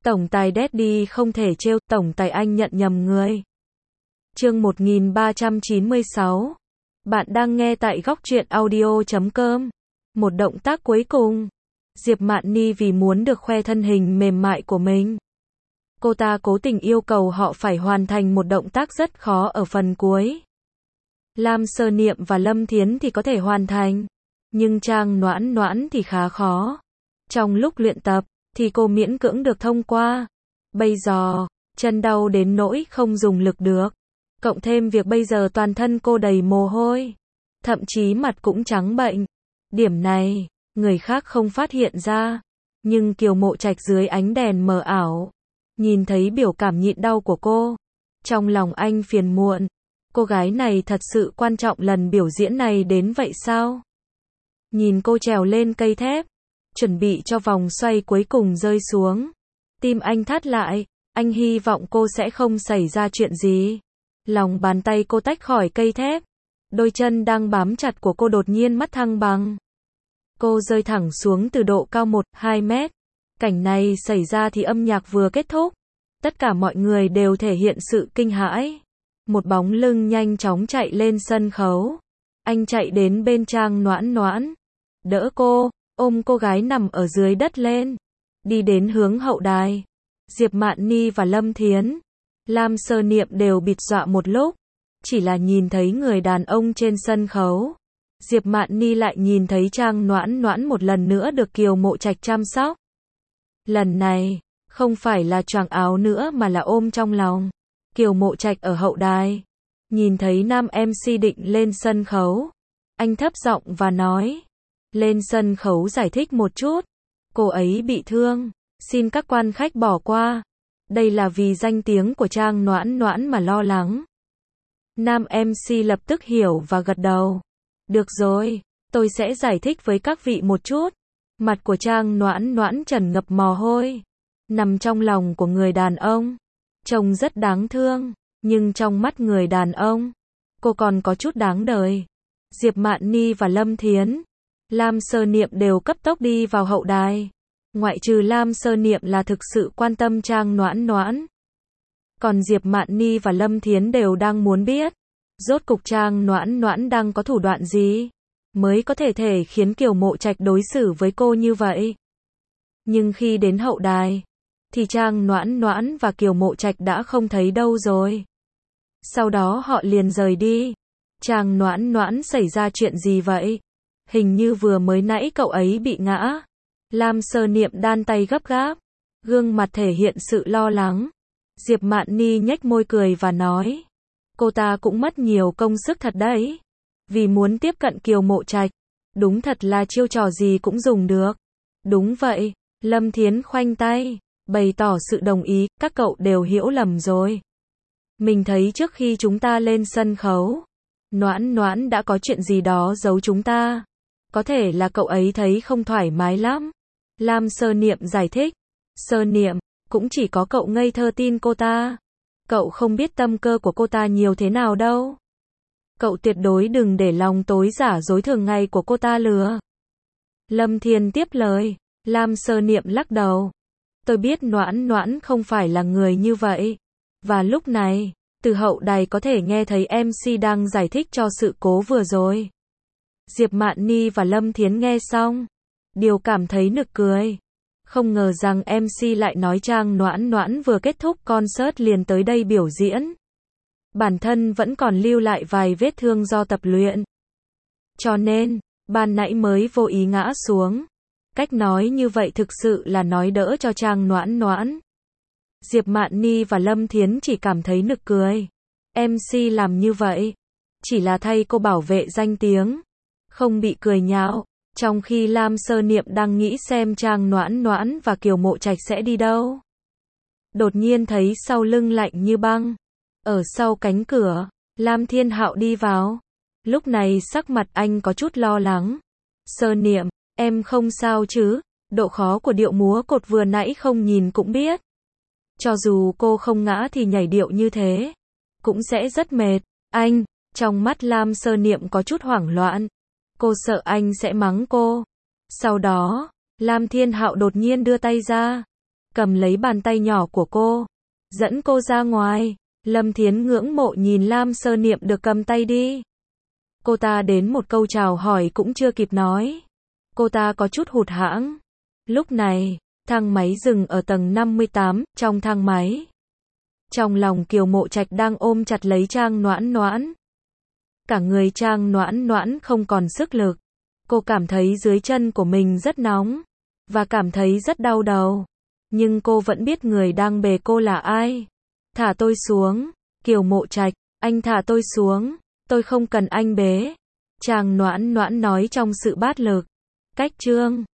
Tổng tài Daddy không thể trêu, tổng tài anh nhận nhầm người. Chương 1396. Bạn đang nghe tại góc truyện audio.com. Một động tác cuối cùng. Diệp Mạn Ni vì muốn được khoe thân hình mềm mại của mình, cô ta cố tình yêu cầu họ phải hoàn thành một động tác rất khó ở phần cuối. Lam Sơ Niệm và Lâm Thiến thì có thể hoàn thành, nhưng Trang Noãn Noãn thì khá khó. Trong lúc luyện tập, thì cô miễn cưỡng được thông qua. Bây giờ, chân đau đến nỗi không dùng lực được. Cộng thêm việc bây giờ toàn thân cô đầy mồ hôi, thậm chí mặt cũng trắng bệnh. Điểm này, người khác không phát hiện ra. Nhưng Kiều Mộ Trạch dưới ánh đèn mờ ảo, nhìn thấy biểu cảm nhịn đau của cô. Trong lòng anh phiền muộn. Cô gái này thật sự quan trọng lần biểu diễn này đến vậy sao? Nhìn cô trèo lên cây thép, chuẩn bị cho vòng xoay cuối cùng rơi xuống. Tim anh thắt lại, anh hy vọng cô sẽ không xảy ra chuyện gì. Lòng bàn tay cô tách khỏi cây thép. Đôi chân đang bám chặt của cô đột nhiên mất thăng bằng. Cô rơi thẳng xuống từ độ cao 1-2 mét. Cảnh này xảy ra thì âm nhạc vừa kết thúc. Tất cả mọi người đều thể hiện sự kinh hãi. Một bóng lưng nhanh chóng chạy lên sân khấu. Anh chạy đến bên Trang Noãn Noãn, đỡ cô, ôm cô gái nằm ở dưới đất lên, đi đến hướng hậu đài. Diệp Mạn Ni và Lâm Thiến, Lam Sơ Niệm đều bịt dọa một lúc, chỉ là nhìn thấy người đàn ông trên sân khấu. Diệp Mạn Ni lại nhìn thấy Trang Noãn Noãn một lần nữa được Kiều Mộ Trạch chăm sóc. Lần này, không phải là choàng áo nữa mà là ôm trong lòng. Kiều Mộ Trạch ở hậu đài, nhìn thấy nam MC định lên sân khấu. Anh thấp giọng và nói, lên sân khấu giải thích một chút. Cô ấy bị thương, xin các quan khách bỏ qua. Đây là vì danh tiếng của Trang Noãn Noãn mà lo lắng. Nam MC lập tức hiểu và gật đầu. Được rồi, tôi sẽ giải thích với các vị một chút. Mặt của Trang Noãn Noãn trần ngập mồ hôi, nằm trong lòng của người đàn ông. Trông rất đáng thương, nhưng trong mắt người đàn ông, cô còn có chút đáng đời. Diệp Mạn Ni và Lâm Thiến, Lam Sơ Niệm đều cấp tốc đi vào hậu đài. Ngoại trừ Lam Sơ Niệm là thực sự quan tâm Trang Noãn Noãn. Còn Diệp Mạn Ni và Lâm Thiến đều đang muốn biết, rốt cục Trang Noãn Noãn đang có thủ đoạn gì, mới có thể khiến Kiều Mộ Trạch đối xử với cô như vậy. Nhưng khi đến hậu đài, thì Trang Noãn Noãn và Kiều Mộ Trạch đã không thấy đâu rồi. Sau đó họ liền rời đi. Trang Noãn Noãn xảy ra chuyện gì vậy? Hình như vừa mới nãy cậu ấy bị ngã. Lam Sơ Niệm đan tay gấp gáp, gương mặt thể hiện sự lo lắng. Diệp Mạn Ni nhếch môi cười và nói, cô ta cũng mất nhiều công sức thật đấy, vì muốn tiếp cận Kiều Mộ Trạch. Đúng thật là chiêu trò gì cũng dùng được. Đúng vậy, Lâm Thiến khoanh tay, bày tỏ sự đồng ý, các cậu đều hiểu lầm rồi. Mình thấy trước khi chúng ta lên sân khấu, Noãn Noãn đã có chuyện gì đó giấu chúng ta. Có thể là cậu ấy thấy không thoải mái lắm. Lam Sơ Niệm giải thích. Sơ Niệm, cũng chỉ có cậu ngây thơ tin cô ta. Cậu không biết tâm cơ của cô ta nhiều thế nào đâu. Cậu tuyệt đối đừng để lòng tối giả dối thường ngày của cô ta lừa. Lâm Thiến tiếp lời. Lam Sơ Niệm lắc đầu. Tôi biết Noãn Noãn không phải là người như vậy. Và lúc này, từ hậu đài có thể nghe thấy MC đang giải thích cho sự cố vừa rồi. Diệp Mạn Ni và Lâm Thiến nghe xong, đều cảm thấy nực cười. Không ngờ rằng MC lại nói Trang Noãn Noãn vừa kết thúc concert liền tới đây biểu diễn. Bản thân vẫn còn lưu lại vài vết thương do tập luyện. Cho nên, ban nãy mới vô ý ngã xuống. Cách nói như vậy thực sự là nói đỡ cho Trang Noãn Noãn. Diệp Mạn Ni và Lâm Thiến chỉ cảm thấy nực cười. MC làm như vậy, chỉ là thay cô bảo vệ danh tiếng, không bị cười nhạo. Trong khi Lam Sơ Niệm đang nghĩ xem Trang Noãn Noãn và Kiều Mộ Trạch sẽ đi đâu. Đột nhiên thấy sau lưng lạnh như băng. Ở sau cánh cửa, Lam Thiên Hạo đi vào. Lúc này sắc mặt anh có chút lo lắng. Sơ Niệm, em không sao chứ? Độ khó của điệu múa cột vừa nãy không nhìn cũng biết. Cho dù cô không ngã thì nhảy điệu như thế cũng sẽ rất mệt. Anh, trong mắt Lam Sơ Niệm có chút hoảng loạn. Cô sợ anh sẽ mắng cô. Sau đó, Lam Thiên Hạo đột nhiên đưa tay ra, cầm lấy bàn tay nhỏ của cô, dẫn cô ra ngoài. Lâm Thiến ngưỡng mộ nhìn Lam Sơ Niệm được cầm tay đi. Cô ta đến một câu chào hỏi cũng chưa kịp nói. Cô ta có chút hụt hẫng. Lúc này, thang máy dừng ở tầng 58, trong thang máy. Trong lòng Kiều Mộ Trạch đang ôm chặt lấy Trang Noãn Noãn. Cả người Trang Noãn Noãn không còn sức lực. Cô cảm thấy dưới chân của mình rất nóng, và cảm thấy rất đau đầu. Nhưng cô vẫn biết người đang bế cô là ai. Thả tôi xuống, Kiều Mộ Trạch, anh thả tôi xuống, tôi không cần anh bế. Trang Noãn Noãn nói trong sự bát lực. Cách chương